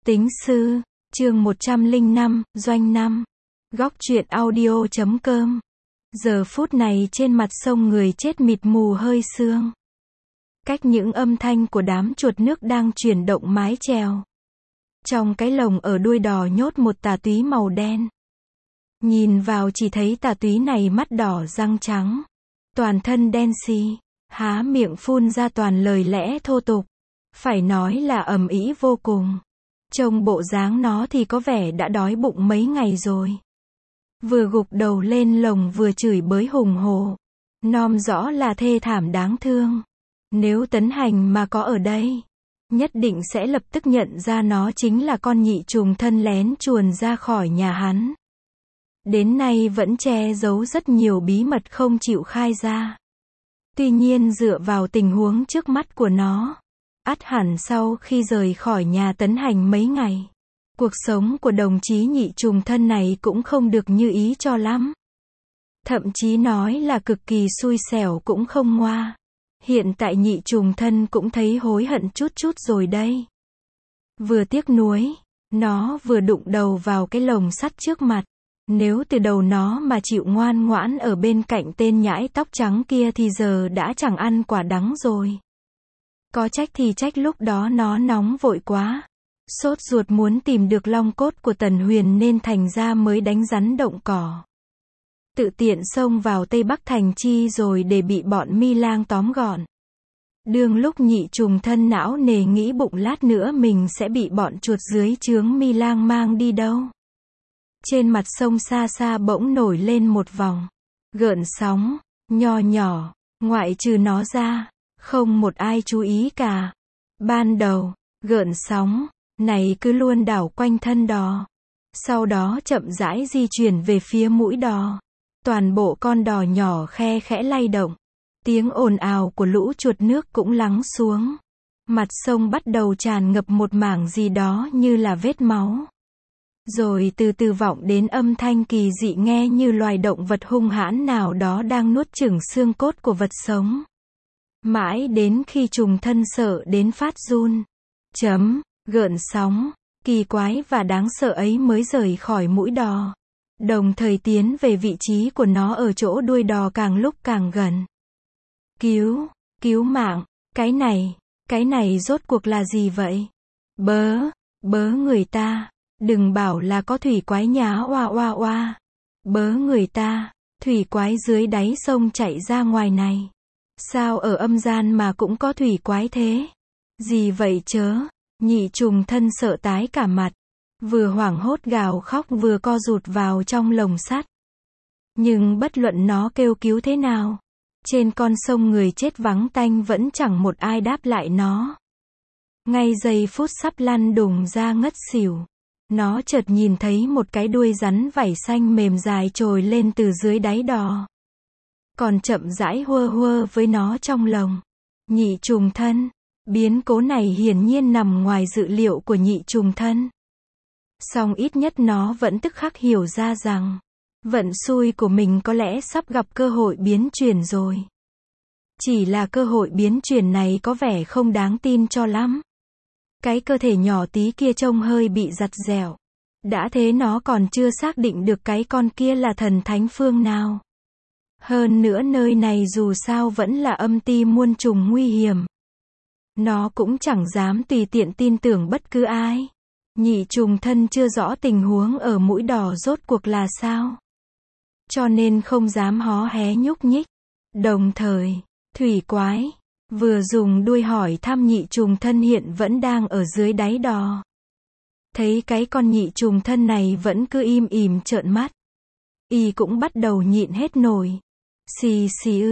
Tính sư, chương 105, doanh 5. Góc truyện audio.com. Giờ phút này trên mặt sông người chết mịt mù hơi sương. Cách những âm thanh của đám chuột nước đang chuyển động mái chèo. Trong cái lồng ở đuôi đò nhốt một tà túy màu đen. Nhìn vào chỉ thấy tà túy này mắt đỏ răng trắng. Toàn thân đen xì, há miệng phun ra toàn lời lẽ thô tục. Phải nói là ầm ĩ vô cùng. Trông bộ dáng nó thì có vẻ đã đói bụng mấy ngày rồi. Vừa gục đầu lên lồng vừa chửi bới hùng hổ. Nom rõ là thê thảm đáng thương. Nếu Tấn Hành mà có ở đây, nhất định sẽ lập tức nhận ra nó chính là con nhị trùng thân lén chuồn ra khỏi nhà hắn. Đến nay vẫn che giấu rất nhiều bí mật không chịu khai ra. Tuy nhiên dựa vào tình huống trước mắt của nó, ắt hẳn sau khi rời khỏi nhà Tấn Hành mấy ngày, cuộc sống của đồng chí nhị trùng thân này cũng không được như ý cho lắm. Thậm chí nói là cực kỳ xui xẻo cũng không ngoa. Hiện tại nhị trùng thân cũng thấy hối hận chút chút rồi đây. Vừa tiếc nuối, nó vừa đụng đầu vào cái lồng sắt trước mặt. Nếu từ đầu nó mà chịu ngoan ngoãn ở bên cạnh tên nhãi tóc trắng kia thì giờ đã chẳng ăn quả đắng rồi. Có trách thì trách lúc đó nó nóng vội quá. Sốt ruột muốn tìm được long cốt của Tần Huyền nên thành ra mới đánh rắn động cỏ. Tự tiện xông vào Tây Bắc thành chi rồi để bị bọn Mi Lang tóm gọn. Đương lúc nhị trùng thân não nề nghĩ bụng lát nữa mình sẽ bị bọn chuột dưới trướng Mi Lang mang đi đâu. Trên mặt sông xa xa bỗng nổi lên một vòng gợn sóng nho nhỏ, ngoại trừ nó ra, không một ai chú ý cả. Ban đầu, gợn sóng này cứ luôn đảo quanh thân đò, sau đó chậm rãi di chuyển về phía mũi đò. Toàn bộ con đò nhỏ khe khẽ lay động. Tiếng ồn ào của lũ chuột nước cũng lắng xuống. Mặt sông bắt đầu tràn ngập một mảng gì đó như là vết máu. Rồi từ từ vọng đến âm thanh kỳ dị nghe như loài động vật hung hãn nào đó đang nuốt chửng xương cốt của vật sống. Mãi đến khi trùng thân sợ đến phát run. Gợn sóng, kỳ quái và đáng sợ ấy mới rời khỏi mũi đò. Đồng thời tiến về vị trí của nó ở chỗ đuôi đò càng lúc càng gần. Cứu mạng, cái này rốt cuộc là gì vậy? Bớ người ta, đừng bảo là có thủy quái nhá oa oa oa. Bớ người ta, thủy quái dưới đáy sông chạy ra ngoài này. Sao ở âm gian mà cũng có thủy quái thế? Gì vậy chớ? Nhị trùng thân sợ tái cả mặt. Vừa hoảng hốt gào khóc vừa co rụt vào trong lồng sắt. Nhưng bất luận nó kêu cứu thế nào, trên con sông người chết vắng tanh vẫn chẳng một ai đáp lại nó. Ngay giây phút sắp lăn đùng ra ngất xỉu, nó chợt nhìn thấy một cái đuôi rắn vảy xanh mềm dài trồi lên từ dưới đáy đò. Còn chậm rãi huơ huơ với nó trong lồng. Nhị trùng thân. Biến cố này hiển nhiên nằm ngoài dự liệu của nhị trùng thân. Song ít nhất nó vẫn tức khắc hiểu ra rằng, vận xui của mình có lẽ sắp gặp cơ hội biến chuyển rồi. Chỉ là cơ hội biến chuyển này có vẻ không đáng tin cho lắm. Cái cơ thể nhỏ tí kia trông hơi bị giặt dẻo. Đã thế nó còn chưa xác định được cái con kia là thần thánh phương nào. Hơn nữa nơi này dù sao vẫn là âm ti muôn trùng nguy hiểm. Nó cũng chẳng dám tùy tiện tin tưởng bất cứ ai. Nhị trùng thân chưa rõ tình huống ở mũi đò rốt cuộc là sao. Cho nên không dám hó hé nhúc nhích. Đồng thời, thủy quái vừa dùng đuôi hỏi thăm nhị trùng thân hiện vẫn đang ở dưới đáy đò. Thấy cái con nhị trùng thân này vẫn cứ im ỉm trợn mắt. Y cũng bắt đầu nhịn hết nổi. Xì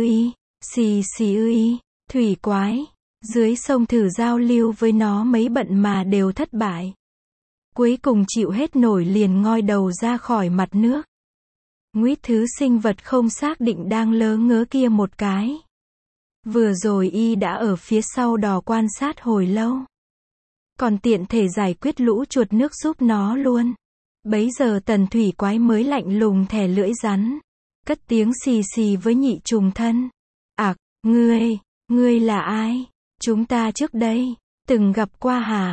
xì ư, thủy quái dưới sông thử giao lưu với nó mấy bận mà đều thất bại. Cuối cùng chịu hết nổi liền ngoi đầu ra khỏi mặt nước. Nguýt thứ sinh vật không xác định đang lớ ngớ kia một cái. Vừa rồi y đã ở phía sau đò quan sát hồi lâu. Còn tiện thể giải quyết lũ chuột nước giúp nó luôn. Bấy giờ tần thủy quái mới lạnh lùng thè lưỡi rắn. Cất tiếng xì xì với nhị trùng thân. Ngươi là ai? Chúng ta trước đây từng gặp qua hả?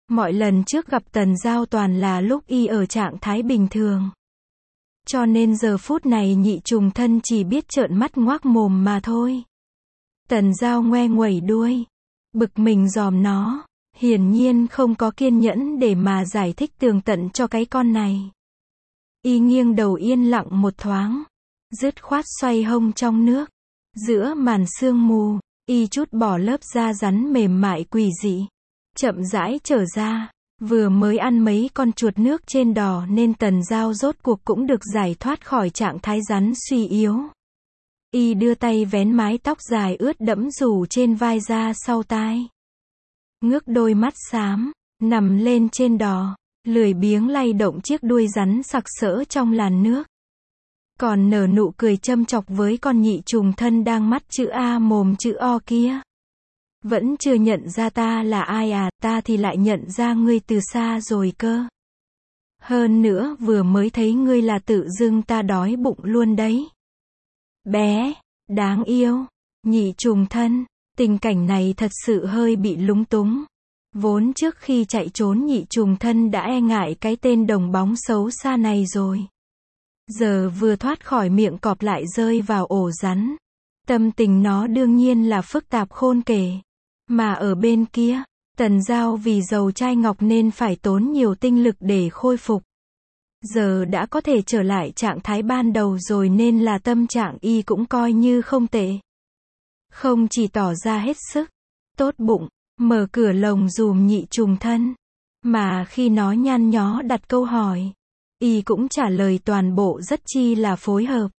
Mọi lần trước gặp Tần Giao toàn là lúc y ở trạng thái bình thường. Cho nên giờ phút này Nhị Trùng Thân chỉ biết trợn mắt ngoác mồm mà thôi. Tần Giao ngoe nguẩy đuôi, bực mình dòm nó, hiển nhiên không có kiên nhẫn để mà giải thích tường tận cho cái con này. Y nghiêng đầu yên lặng một thoáng, dứt khoát xoay hông trong nước. Giữa màn sương mù, y chút bỏ lớp da rắn mềm mại quỷ dị, chậm rãi trở ra. Vừa mới ăn mấy con chuột nước trên đò nên Tần Giao rốt cuộc cũng được giải thoát khỏi trạng thái rắn suy yếu. Y đưa tay vén mái tóc dài ướt đẫm rủ trên vai ra sau tai. Ngước đôi mắt xám, nằm lên trên đò, lười biếng lay động chiếc đuôi rắn sặc sỡ trong làn nước. Còn nở nụ cười châm chọc với con Nhị Trùng Thân đang mắt chữ A mồm chữ O kia. Vẫn chưa nhận ra ta là ai à, ta thì lại nhận ra ngươi từ xa rồi cơ. Hơn nữa vừa mới thấy ngươi là tự dưng ta đói bụng luôn đấy. Bé, đáng yêu, Nhị Trùng Thân, tình cảnh này thật sự hơi bị lúng túng. Vốn trước khi chạy trốn Nhị Trùng Thân đã e ngại cái tên đồng bóng xấu xa này rồi. Giờ vừa thoát khỏi miệng cọp lại rơi vào ổ rắn. Tâm tình nó đương nhiên là phức tạp khôn kể. Mà ở bên kia, Tần Giao vì dầu chai ngọc nên phải tốn nhiều tinh lực để khôi phục. Giờ đã có thể trở lại trạng thái ban đầu rồi nên là tâm trạng y cũng coi như không tệ. Không chỉ tỏ ra hết sức tốt bụng, mở cửa lồng giùm Nhị Trùng Thân, mà khi nó nhăn nhó đặt câu hỏi, y cũng trả lời toàn bộ rất chi là phối hợp.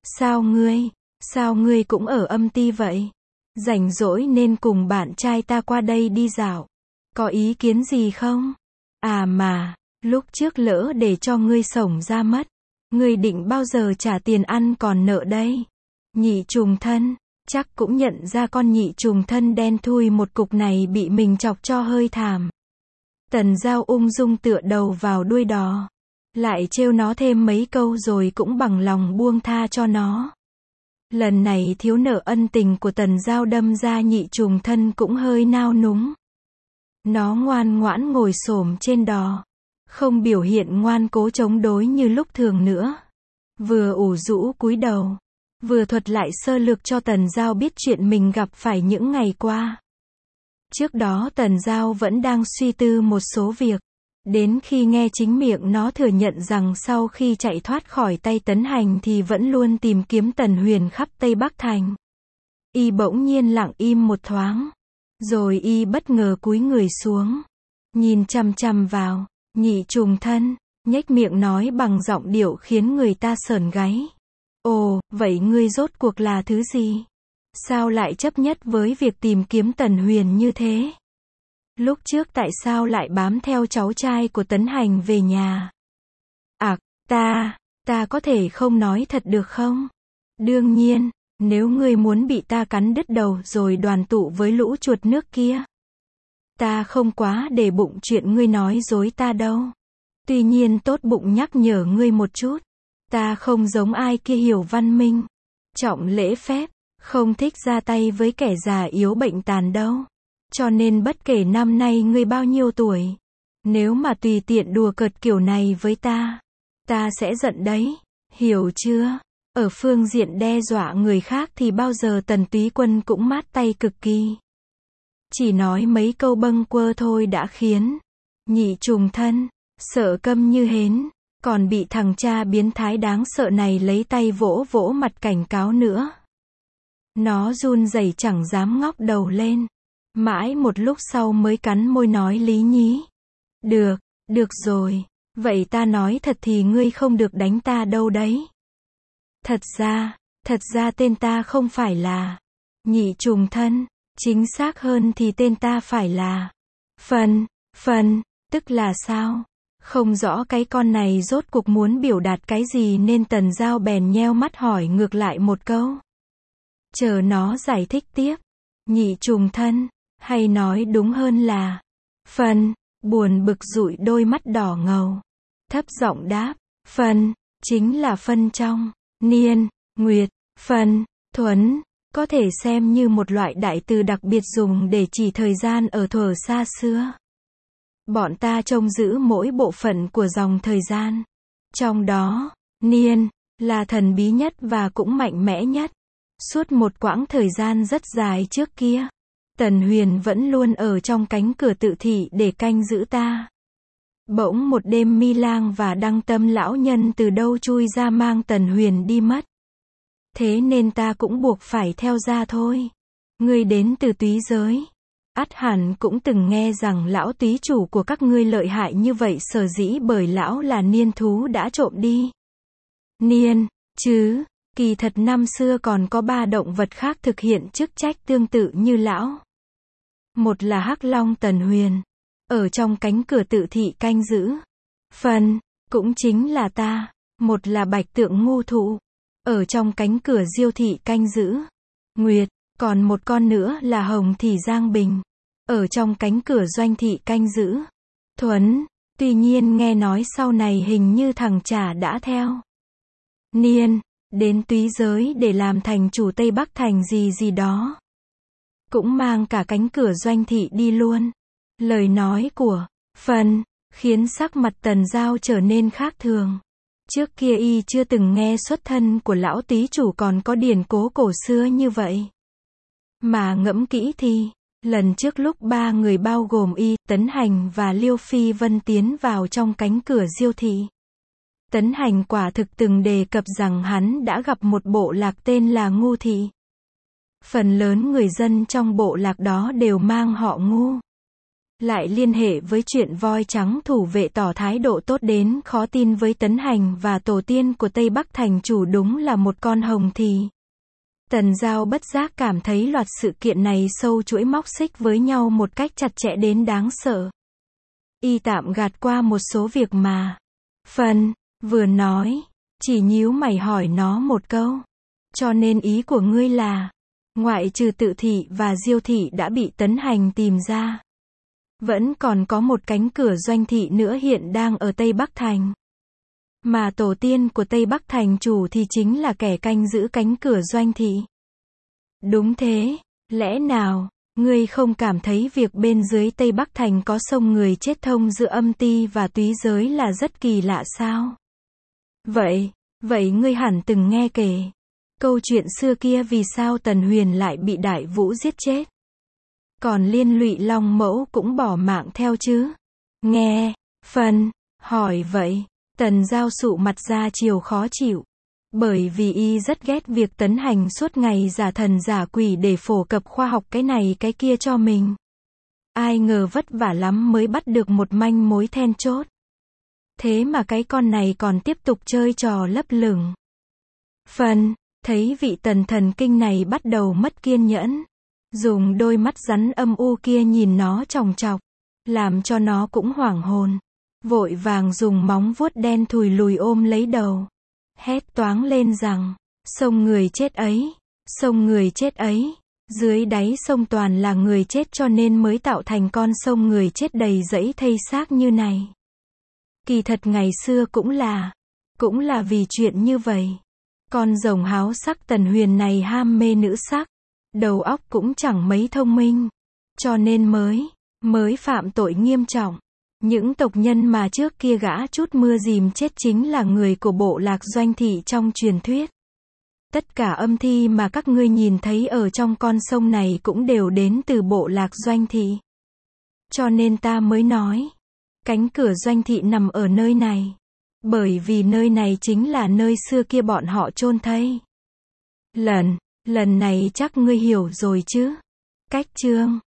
Sao ngươi cũng ở âm ty vậy? Rảnh rỗi nên cùng bạn trai ta qua đây đi dạo. Có ý kiến gì không? À mà, lúc trước lỡ để cho ngươi xổng ra mất. Ngươi định bao giờ trả tiền ăn còn nợ đây? Nhị Trùng Thân, chắc cũng nhận ra con Nhị Trùng Thân đen thui một cục này bị mình chọc cho hơi thảm. Tần Giao ung dung tựa đầu vào đuôi đò. Lại trêu nó thêm mấy câu rồi cũng bằng lòng buông tha cho nó. Lần này thiếu nợ ân tình của Tần Giao đâm ra Nhị Trùng Thân cũng hơi nao núng. Nó ngoan ngoãn ngồi xổm trên đò, không biểu hiện ngoan cố chống đối như lúc thường nữa. Vừa ủ rũ cúi đầu, vừa thuật lại sơ lược cho Tần Giao biết chuyện mình gặp phải những ngày qua. Trước đó Tần Giao vẫn đang suy tư một số việc. Đến khi nghe chính miệng nó thừa nhận rằng sau khi chạy thoát khỏi tay Tấn Hành thì vẫn luôn tìm kiếm Tần Huyền khắp Tây Bắc Thành. Y bỗng nhiên lặng im một thoáng. Rồi y bất ngờ cúi người xuống. Nhìn chằm chằm vào Nhị Trùng Thân, nhếch miệng nói bằng giọng điệu khiến người ta sởn gáy. Ồ, vậy ngươi rốt cuộc là thứ gì? Sao lại chấp nhất với việc tìm kiếm Tần Huyền như thế? Lúc trước tại sao lại bám theo cháu trai của Tấn Hành về nhà? Ta có thể không nói thật được không? Đương nhiên, nếu ngươi muốn bị ta cắn đứt đầu rồi đoàn tụ với lũ chuột nước kia. Ta không quá để bụng chuyện ngươi nói dối ta đâu. Tuy nhiên tốt bụng nhắc nhở ngươi một chút. Ta không giống ai kia hiểu văn minh, trọng lễ phép, không thích ra tay với kẻ già yếu bệnh tàn đâu. Cho nên bất kể năm nay ngươi bao nhiêu tuổi, nếu mà tùy tiện đùa cợt kiểu này với ta sẽ giận đấy, hiểu chưa? Ở phương diện đe dọa người khác thì bao giờ Tần Túy Quân cũng mát tay cực kỳ. Chỉ nói mấy câu bâng quơ thôi đã khiến Nhị Trùng Thân sợ câm như hến, còn bị thằng cha biến thái đáng sợ này lấy tay vỗ vỗ mặt cảnh cáo nữa. Nó run rẩy chẳng dám ngóc đầu lên. Mãi một lúc sau mới cắn môi nói lý nhí. Được rồi. Vậy ta nói thật thì ngươi không được đánh ta đâu đấy. Thật ra tên ta không phải là Nhị Trùng Thân. Chính xác hơn thì tên ta phải là Phân, tức là sao? Không rõ cái con này rốt cuộc muốn biểu đạt cái gì nên Tần Giao bèn nheo mắt hỏi ngược lại một câu. Chờ nó giải thích tiếp. Nhị Trùng Thân, hay nói đúng hơn là Phân, buồn bực dụi đôi mắt đỏ ngầu. Thấp giọng đáp, Phân, chính là phân trong niên, nguyệt, phân, thuấn, có thể xem như một loại đại từ đặc biệt dùng để chỉ thời gian ở thuở xa xưa. Bọn ta trông giữ mỗi bộ phận của dòng thời gian. Trong đó, Niên là thần bí nhất và cũng mạnh mẽ nhất. Suốt một quãng thời gian rất dài trước kia, Tần Huyền vẫn luôn ở trong cánh cửa tự thị để canh giữ ta. Bỗng một đêm Mi Lang và Đăng Tâm lão nhân từ đâu chui ra mang Tần Huyền đi mất. Thế nên ta cũng buộc phải theo ra thôi. Ngươi đến từ túy giới. Ắt hẳn cũng từng nghe rằng lão túy chủ của các ngươi lợi hại như vậy, sở dĩ bởi lão là niên thú đã trộm đi. Niên, chứ, kỳ thật năm xưa còn có 3 động vật khác thực hiện chức trách tương tự như lão. Một là Hắc Long Tần Huyền, ở trong cánh cửa tự thị canh giữ. Phần, cũng chính là ta. Một là Bạch Tượng Ngu Thụ, ở trong cánh cửa Diêu thị canh giữ. Nguyệt, còn một con nữa là Hồng Thị Giang Bình, ở trong cánh cửa Doanh thị canh giữ. Thuấn, tuy nhiên nghe nói sau này hình như thằng Trà đã theo Niên đến túy giới để làm thành chủ Tây Bắc Thành gì gì đó. Cũng mang cả cánh cửa Doanh thị đi luôn. Lời nói của Phần khiến sắc mặt Tần Giao trở nên khác thường. Trước kia y chưa từng nghe xuất thân của lão túy chủ còn có điển cố cổ xưa như vậy. Mà ngẫm kỹ thì, lần trước lúc 3 người bao gồm y, Tấn Hành và Liêu Phi Vân tiến vào trong cánh cửa Diêu thị, Tấn Hành quả thực từng đề cập rằng hắn đã gặp một bộ lạc tên là Ngu thị. Phần lớn người dân trong bộ lạc đó đều mang họ Ngu. Lại liên hệ với chuyện voi trắng thủ vệ, tỏ thái độ tốt đến khó tin với Tấn Hành và tổ tiên của Tây Bắc Thành chủ đúng là một con hồng thì. Tần Giao bất giác cảm thấy loạt sự kiện này sâu chuỗi móc xích với nhau một cách chặt chẽ đến đáng sợ. Y tạm gạt qua một số việc mà Phần vừa nói, chỉ nhíu mày hỏi nó một câu. Cho nên ý của ngươi là, ngoại trừ tự thị và Diêu thị đã bị Tấn Hành tìm ra, vẫn còn có một cánh cửa Doanh thị nữa hiện đang ở Tây Bắc Thành. Mà tổ tiên của Tây Bắc Thành chủ thì chính là kẻ canh giữ cánh cửa Doanh thị. Đúng thế, lẽ nào, ngươi không cảm thấy việc bên dưới Tây Bắc Thành có sông người chết thông giữa âm ti và túy giới là rất kỳ lạ sao? Vậy ngươi hẳn từng nghe kể câu chuyện xưa kia vì sao Tần Huyền lại bị Đại Vũ giết chết. Còn liên lụy Long Mẫu cũng bỏ mạng theo chứ? Nghe, Phần hỏi vậy, Tần Giao sụ mặt ra chiều khó chịu. Bởi vì y rất ghét việc Tấn Hành suốt ngày giả thần giả quỷ để phổ cập khoa học cái này cái kia cho mình. Ai ngờ vất vả lắm mới bắt được một manh mối then chốt. Thế mà cái con này còn tiếp tục chơi trò lấp lửng. Phần thấy vị Tần thần kinh này bắt đầu mất kiên nhẫn. Dùng đôi mắt rắn âm u kia nhìn nó chòng chọc, làm cho nó cũng hoảng hồn. Vội vàng dùng móng vuốt đen thùi lùi ôm lấy đầu, hét toáng lên rằng, sông người chết ấy, sông người chết ấy, dưới đáy sông toàn là người chết cho nên mới tạo thành con sông người chết đầy rẫy thây xác như này. Kỳ thật ngày xưa cũng là vì chuyện như vậy. Con rồng háo sắc Tần Huyền này ham mê nữ sắc, đầu óc cũng chẳng mấy thông minh, cho nên mới phạm tội nghiêm trọng. Những tộc nhân mà trước kia gã chút mưa dìm chết chính là người của bộ lạc Doanh thị trong truyền thuyết. Tất cả âm thi mà các ngươi nhìn thấy ở trong con sông này cũng đều đến từ bộ lạc Doanh thị. Cho nên ta mới nói, cánh cửa Doanh thị nằm ở nơi này. Bởi vì nơi này chính là nơi xưa kia bọn họ chôn thây. Lần này chắc ngươi hiểu rồi chứ? Cách chương